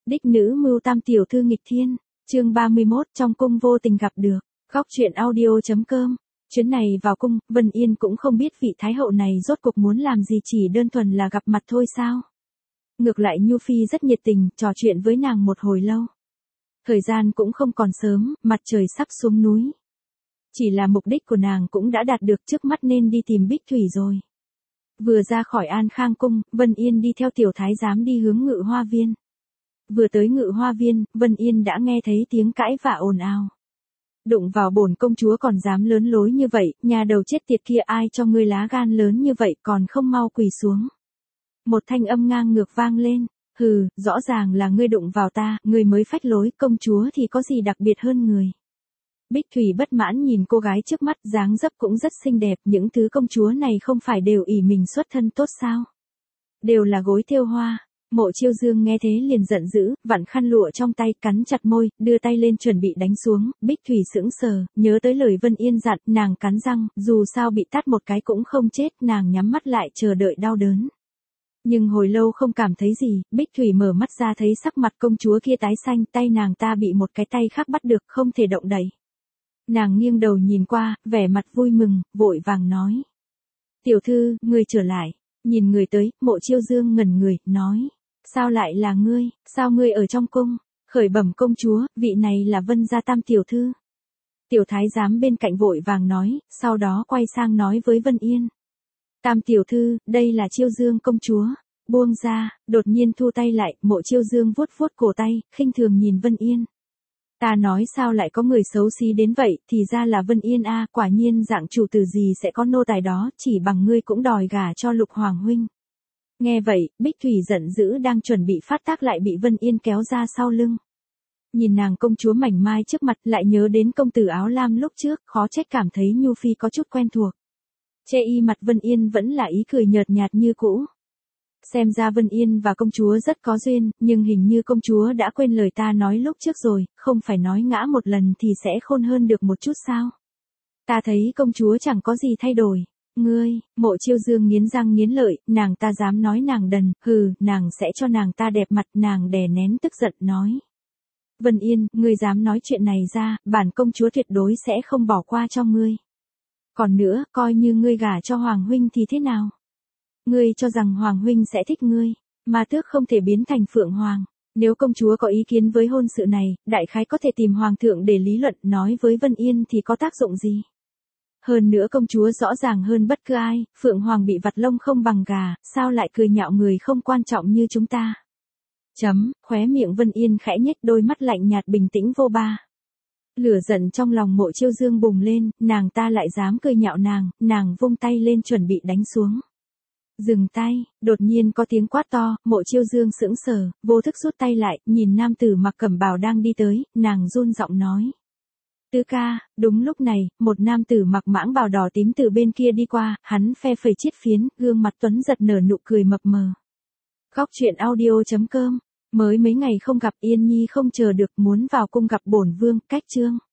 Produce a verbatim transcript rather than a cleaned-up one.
Đích nữ mưu tam tiểu thư nghịch thiên, chương ba mươi mốt trong cung vô tình gặp được, góc truyện audio.com. Chuyến này vào cung, Vân Yên cũng không biết vị thái hậu này rốt cuộc muốn làm gì, chỉ đơn thuần là gặp mặt thôi sao. Ngược lại Nhu Phi rất nhiệt tình, trò chuyện với nàng một hồi lâu. Thời gian cũng không còn sớm, mặt trời sắp xuống núi. Chỉ là mục đích của nàng cũng đã đạt được, trước mắt nên đi tìm Bích Thủy rồi. Vừa ra khỏi An Khang cung, Vân Yên đi theo tiểu thái giám đi hướng Ngự Hoa viên. Vừa tới Ngự Hoa viên, Vân Yên đã nghe thấy tiếng cãi vã ồn ào. Đụng vào bổn công chúa còn dám lớn lối như vậy, nhà đầu chết tiệt kia, ai cho ngươi lá gan lớn như vậy còn không mau quỳ xuống. Một thanh âm ngang ngược vang lên, hừ, rõ ràng là ngươi đụng vào ta, ngươi mới phách lối, công chúa thì có gì đặc biệt hơn người. Bích Thủy bất mãn nhìn cô gái trước mắt, dáng dấp cũng rất xinh đẹp, những thứ công chúa này không phải đều ỷ mình xuất thân tốt sao? Đều là gối thêu hoa. Mộ Chiêu Dương nghe thế liền giận dữ, vặn khăn lụa trong tay, cắn chặt môi, đưa tay lên chuẩn bị đánh xuống. Bích Thủy sững sờ, nhớ tới lời Vân Yên dặn, nàng cắn răng, dù sao bị tát một cái cũng không chết, nàng nhắm mắt lại chờ đợi đau đớn. Nhưng hồi lâu không cảm thấy gì, Bích Thủy mở mắt ra thấy sắc mặt công chúa kia tái xanh, tay nàng ta bị một cái tay khác bắt được, không thể động đậy. Nàng nghiêng đầu nhìn qua, vẻ mặt vui mừng, vội vàng nói. Tiểu thư, ngươi trở lại. Nhìn người tới, Mộ Chiêu Dương ngẩn người, nói. Sao lại là ngươi, sao ngươi ở trong cung? Khởi bẩm công chúa, vị này là Vân gia tam tiểu thư. Tiểu thái giám bên cạnh vội vàng nói, sau đó quay sang nói với Vân Yên. Tam tiểu thư, đây là Chiêu Dương công chúa. Buông ra, đột nhiên thu tay lại, Mộ Chiêu Dương vuốt vuốt cổ tay, khinh thường nhìn Vân Yên. Ta nói sao lại có người xấu xí đến vậy, thì ra là Vân Yên a, quả nhiên dạng chủ tử gì sẽ có nô tài đó, chỉ bằng ngươi cũng đòi gả cho Lục Hoàng huynh. Nghe vậy, Bích Thủy giận dữ đang chuẩn bị phát tác lại bị Vân Yên kéo ra sau lưng. Nhìn nàng công chúa mảnh mai trước mặt, lại nhớ đến công tử áo lam lúc trước, khó trách cảm thấy Nhu Phi có chút quen thuộc. Che y mặt Vân Yên vẫn là ý cười nhợt nhạt như cũ. Xem ra Vân Yên và công chúa rất có duyên, nhưng hình như công chúa đã quên lời ta nói lúc trước rồi, không phải nói ngã một lần thì sẽ khôn hơn được một chút sao? Ta thấy công chúa chẳng có gì thay đổi. Ngươi, Mộ Chiêu Dương nghiến răng nghiến lợi, nàng ta dám nói nàng đần, hừ, nàng sẽ cho nàng ta đẹp mặt, nàng đè nén tức giận nói. Vân Yên, ngươi dám nói chuyện này ra, bản công chúa tuyệt đối sẽ không bỏ qua cho ngươi. Còn nữa, coi như ngươi gả cho Hoàng huynh thì thế nào? Ngươi cho rằng Hoàng huynh sẽ thích ngươi, mà tước không thể biến thành Phượng Hoàng. Nếu công chúa có ý kiến với hôn sự này, đại khái có thể tìm Hoàng thượng để lý luận, nói với Vân Yên thì có tác dụng gì? Hơn nữa công chúa rõ ràng hơn bất cứ ai, Phượng Hoàng bị vặt lông không bằng gà, sao lại cười nhạo người không quan trọng như chúng ta? Chấm, khóe miệng Vân Yên khẽ nhếch, đôi mắt lạnh nhạt bình tĩnh vô ba. Lửa giận trong lòng Mộ Chiêu Dương bùng lên, nàng ta lại dám cười nhạo nàng, nàng vung tay lên chuẩn bị đánh xuống. Dừng tay, đột nhiên có tiếng quát to, Mộ Chiêu Dương sững sờ, vô thức rút tay lại, nhìn nam tử mặc cẩm bào đang đi tới, nàng run giọng nói. Tứ ca, đúng lúc này, một nam tử mặc mãng bào đỏ tím từ bên kia đi qua, hắn phe phẩy chiết phiến, gương mặt tuấn giật nở nụ cười mập mờ. Góc truyện audio.com, mới mấy ngày không gặp Yên Nhi không chờ được muốn vào cung gặp bổn vương, cách chương.